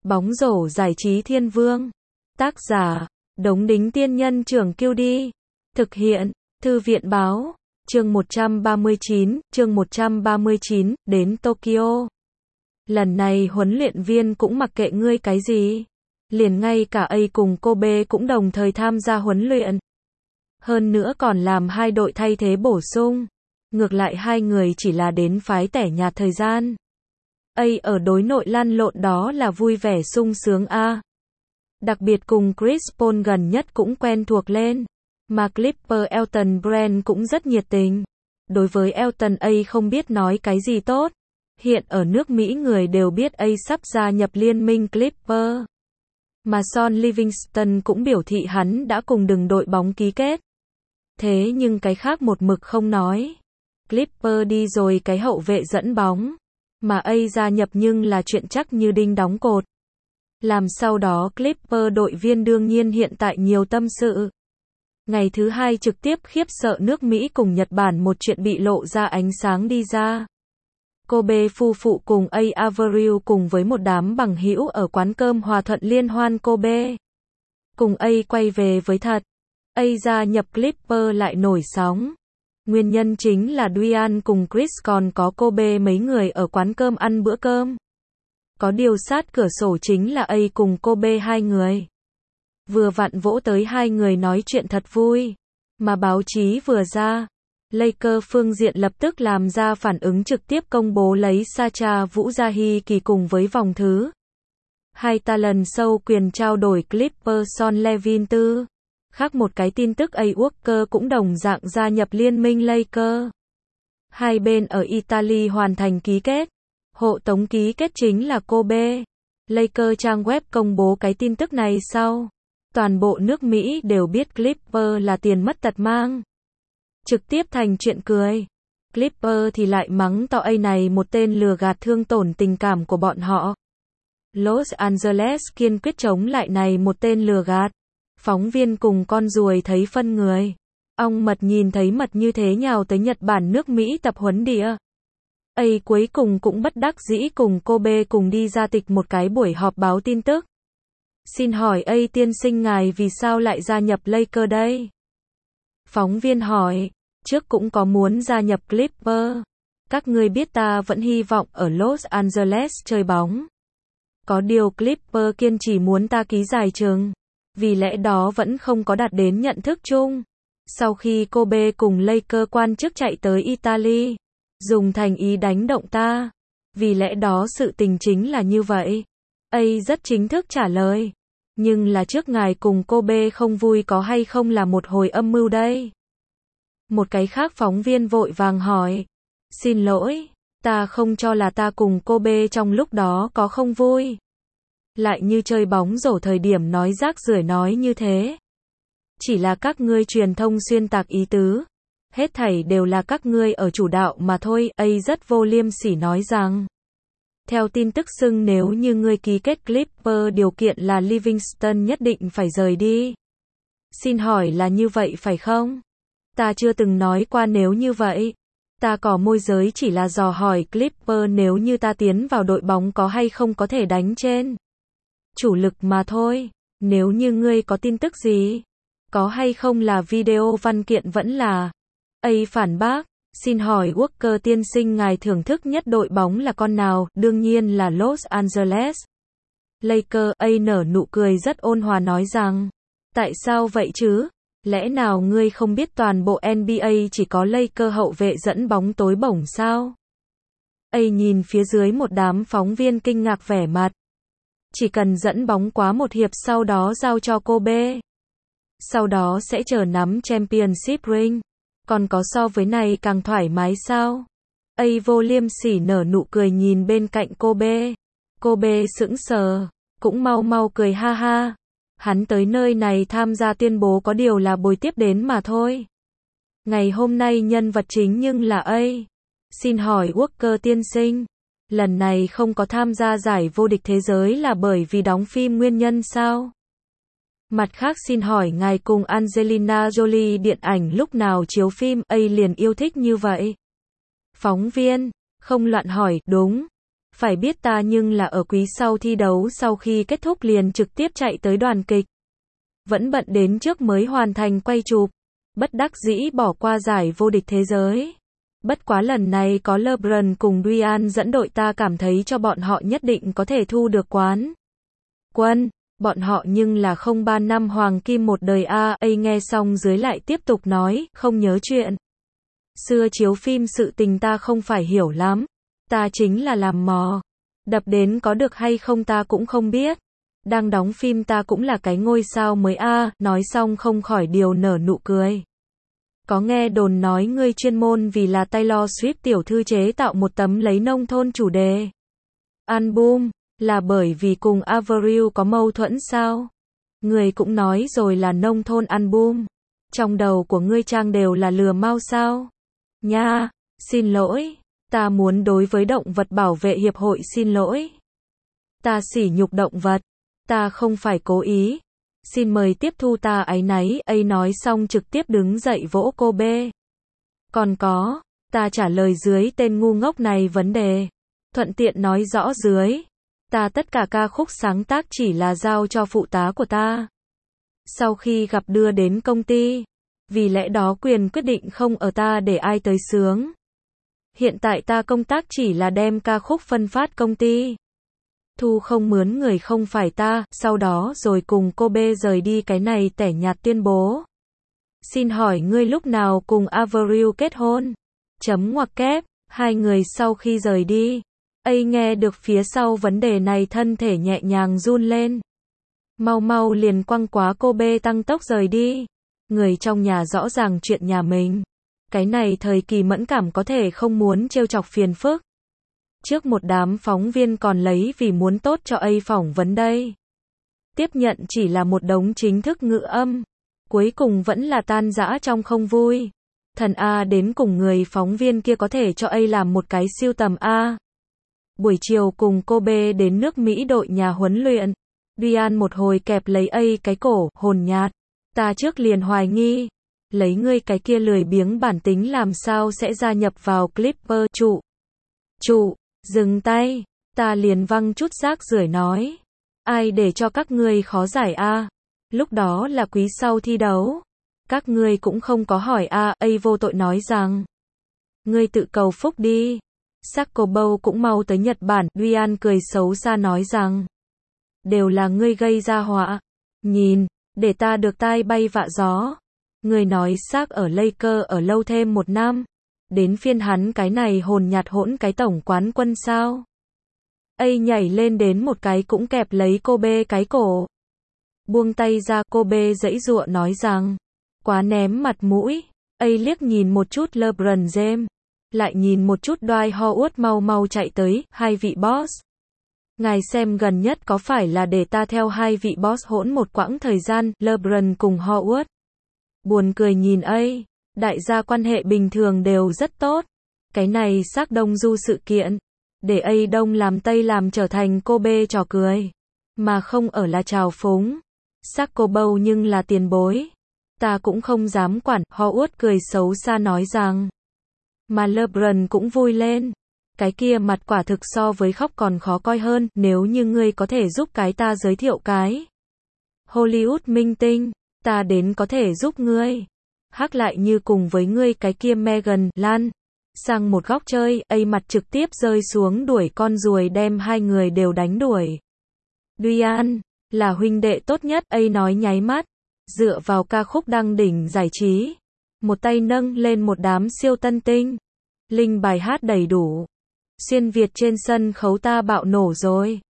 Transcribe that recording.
Bóng rổ giải trí thiên vương. Tác giả, Đống Đính Tiên Nhân Trưởng Kiêu Đi. Thực hiện, Thư viện Báo. Chương 139, đến Tokyo. Lần này huấn luyện viên cũng mặc kệ ngươi cái gì. Liền ngay cả A cùng Kobe cũng đồng thời tham gia huấn luyện. Hơn nữa còn làm hai đội thay thế bổ sung. Ngược lại hai người chỉ là đến phái tẻ nhạt thời gian. A ở đối nội lăn lộn đó là vui vẻ sung sướng a. Đặc biệt cùng Chris Paul gần nhất cũng quen thuộc lên. Mà Clipper Elton Brand cũng rất nhiệt tình. Đối với Elton A không biết nói cái gì tốt. Hiện ở nước Mỹ người đều biết A sắp gia nhập liên minh Clipper. Mà Sean Livingston cũng biểu thị hắn đã cùng đường đội bóng ký kết. Thế nhưng cái khác một mực không nói. Clipper đi rồi cái hậu vệ dẫn bóng. Mà A gia nhập nhưng là chuyện chắc như đinh đóng cột. Làm sau đó Clipper đội viên đương nhiên hiện tại nhiều tâm sự. Ngày thứ hai trực tiếp khiếp sợ nước Mỹ cùng Nhật Bản một chuyện bị lộ ra ánh sáng đi ra. Kobe phu phụ cùng A Avril cùng với một đám bằng hữu ở quán cơm hòa thuận liên hoan Kobe. Cùng A quay về với thật. A gia nhập Clipper lại nổi sóng. Nguyên nhân chính là Dwayne cùng Chris còn có Kobe mấy người ở quán cơm ăn bữa cơm. Có điều sát cửa sổ chính là A cùng Kobe hai người. Vừa vặn vỗ tới hai người nói chuyện thật vui. Mà báo chí vừa ra. Lakers phương diện lập tức làm ra phản ứng trực tiếp công bố lấy Sacha Vũ Gia Hy kỳ cùng với vòng thứ. Hai ta lần sâu quyền trao đổi Clipper Sean Levin tư. Khác một cái tin tức A Walker cũng đồng dạng gia nhập liên minh Lakers. Hai bên ở Italy hoàn thành ký kết. Hộ tống ký kết chính là Kobe. Lakers trang web công bố cái tin tức này sau. Toàn bộ nước Mỹ đều biết Clipper là tiền mất tật mang. Trực tiếp thành chuyện cười. Clipper thì lại mắng to A này một tên lừa gạt thương tổn tình cảm của bọn họ. Los Angeles kiên quyết chống lại này một tên lừa gạt. Phóng viên cùng con ruồi thấy phân người. Ong mật nhìn thấy mật như thế nhào tới Nhật Bản nước Mỹ tập huấn địa. A cuối cùng cũng bất đắc dĩ cùng Kobe cùng đi ra tịch một cái buổi họp báo tin tức. Xin hỏi A tiên sinh ngài vì sao lại gia nhập Lakers đây? Phóng viên hỏi, trước cũng có muốn gia nhập Clipper. Các ngươi biết ta vẫn hy vọng ở Los Angeles chơi bóng. Có điều Clipper kiên trì muốn ta ký dài chừng. Vì lẽ đó vẫn không có đạt đến nhận thức chung. Sau khi Kobe cùng Lakers quan chức chạy tới Italy, dùng thành ý đánh động ta. Vì lẽ đó sự tình chính là như vậy. A rất chính thức trả lời. Nhưng là trước ngài cùng Kobe không vui có hay không là một hồi âm mưu đây? Một cái khác phóng viên vội vàng hỏi. Xin lỗi, ta không cho là ta cùng Kobe trong lúc đó có không vui. Lại như chơi bóng rổ thời điểm nói rác rưởi nói như thế. Chỉ là các ngươi truyền thông xuyên tạc ý tứ. Hết thảy đều là các ngươi ở chủ đạo mà thôi. A rất vô liêm sỉ nói rằng. Theo tin tức xưng nếu như ngươi ký kết Clipper điều kiện là Livingston nhất định phải rời đi. Xin hỏi là như vậy phải không? Ta chưa từng nói qua nếu như vậy. Ta có môi giới chỉ là dò hỏi Clipper nếu như ta tiến vào đội bóng có hay không có thể đánh trên chủ lực mà thôi. Nếu như ngươi có tin tức gì, có hay không là video văn kiện vẫn là. A phản bác. Xin hỏi Walker tiên sinh ngài thưởng thức nhất đội bóng là con nào? Đương nhiên là Los Angeles Lakers. A nở nụ cười rất ôn hòa nói rằng. Tại sao vậy chứ? Lẽ nào ngươi không biết toàn bộ NBA chỉ có Lakers hậu vệ dẫn bóng tối bổng sao? A nhìn phía dưới một đám phóng viên kinh ngạc vẻ mặt. Chỉ cần dẫn bóng quá một hiệp sau đó giao cho Kobe. Sau đó sẽ chờ nắm championship ring. Còn có so với này càng thoải mái sao? A vô liêm sỉ nở nụ cười nhìn bên cạnh Kobe. Kobe sững sờ, cũng mau mau cười ha ha. Hắn tới nơi này tham gia tuyên bố có điều là buổi tiếp đến mà thôi. Ngày hôm nay nhân vật chính nhưng là A. Xin hỏi Walker tiên sinh, lần này không có tham gia giải vô địch thế giới là bởi vì đóng phim nguyên nhân sao? Mặt khác xin hỏi ngài cùng Angelina Jolie điện ảnh lúc nào chiếu phim? A liền yêu thích như vậy. Phóng viên, không loạn hỏi, đúng. Phải biết ta nhưng là ở quý sau thi đấu sau khi kết thúc liền trực tiếp chạy tới đoàn kịch. Vẫn bận đến trước mới hoàn thành quay chụp. Bất đắc dĩ bỏ qua giải vô địch thế giới. Bất quá lần này có LeBron cùng Dwyane dẫn đội ta cảm thấy cho bọn họ nhất định có thể thu được quán quân. Bọn họ nhưng là 03 năm hoàng kim một đời a. Nghe xong dưới lại tiếp tục nói, không nhớ chuyện. Xưa chiếu phim sự tình ta không phải hiểu lắm. Ta chính là làm mò. Đập đến có được hay không ta cũng không biết. Đang đóng phim ta cũng là cái ngôi sao mới a. Nói xong không khỏi điều nở nụ cười. Có nghe đồn nói ngươi chuyên môn vì là Taylor Swift tiểu thư chế tạo một tấm lấy nông thôn chủ đề album, là bởi vì cùng Avril có mâu thuẫn sao? Ngươi cũng nói rồi là nông thôn album. Trong đầu của ngươi trang đều là lừa mau sao? Nha, xin lỗi, ta muốn đối với động vật bảo vệ hiệp hội xin lỗi. Ta sỉ nhục động vật, ta không phải cố ý. Xin mời tiếp thu ta áy náy. Ấy nói xong trực tiếp đứng dậy vỗ cô B. Còn có, ta trả lời dưới tên ngu ngốc này vấn đề. Thuận tiện nói rõ dưới. Ta tất cả ca khúc sáng tác chỉ là giao cho phụ tá của ta. Sau khi gặp đưa đến công ty. Vì lẽ đó quyền quyết định không ở ta để ai tới sướng. Hiện tại ta công tác chỉ là đem ca khúc phân phát công ty. Thu không mướn người không phải ta, sau đó rồi cùng cô B rời đi. Cái này tẻ nhạt tuyên bố. Xin hỏi ngươi lúc nào cùng Avril kết hôn? Chấm ngoặc kép, hai người sau khi rời đi. Nghe được phía sau vấn đề này thân thể nhẹ nhàng run lên. Mau mau liền quăng quá cô B tăng tốc rời đi. Người trong nhà rõ ràng chuyện nhà mình. Cái này thời kỳ mẫn cảm có thể không muốn trêu chọc phiền phức. Trước một đám phóng viên còn lấy vì muốn tốt cho phỏng vấn đây. Tiếp nhận chỉ là một đống chính thức ngữ âm. Cuối cùng vẫn là tan rã trong không vui. Thần A đến cùng người phóng viên kia có thể cho làm một cái siêu tầm A. Buổi chiều cùng cô B đến nước Mỹ đội nhà huấn luyện. Dwyane một hồi kẹp lấy cái cổ, hồn nhạt. Ta trước liền hoài nghi. Lấy ngươi cái kia lười biếng bản tính làm sao sẽ gia nhập vào Clipper. Trụ. Dừng tay, ta liền văng chút rác rưởi nói. Ai để cho các ngươi khó giải a? Lúc đó là quý sau thi đấu. Các ngươi cũng không có hỏi a. Vô tội nói rằng. Ngươi tự cầu phúc đi. Sakobo cũng mau tới Nhật Bản. Dwyane cười xấu xa nói rằng. Đều là ngươi gây ra họa. Nhìn, để ta được tai bay vạ gió. Ngươi nói Sak ở Lakers ở lâu thêm 1 năm. Đến phiên hắn cái này hồn nhạt hỗn cái tổng quán quân sao? Nhảy lên đến một cái cũng kẹp lấy cô B cái cổ. Buông tay ra, cô B giãy giụa nói rằng. Quá ném mặt mũi. Liếc nhìn một chút LeBron James. Lại nhìn một chút Dwight Howard mau mau chạy tới. Hai vị boss. Ngài xem gần nhất có phải là để ta theo hai vị boss hỗn một quãng thời gian. LeBron cùng Howard. Buồn cười nhìn đại gia quan hệ bình thường đều rất tốt. Cái này xác Đông Du sự kiện. Để Đông làm Tây làm trở thành cô B trò cười. Mà không ở là trào phúng. Xác cô bầu nhưng là tiền bối. Ta cũng không dám quản. Howard cười xấu xa nói rằng. Mà LeBron cũng vui lên. Cái kia mặt quả thực so với khóc còn khó coi hơn. Nếu như ngươi có thể giúp cái ta giới thiệu cái Hollywood minh tinh. Ta đến có thể giúp ngươi. Hắc lại như cùng với ngươi cái kia Megan Lan. Sang một góc chơi, mặt trực tiếp rơi xuống đuổi con ruồi đem hai người đều đánh đuổi. Dwyane, là huynh đệ tốt nhất, nói nháy mắt. Dựa vào ca khúc đăng đỉnh giải trí. Một tay nâng lên một đám siêu tân tinh. Linh bài hát đầy đủ. Xuyên Việt trên sân khấu ta bạo nổ rồi.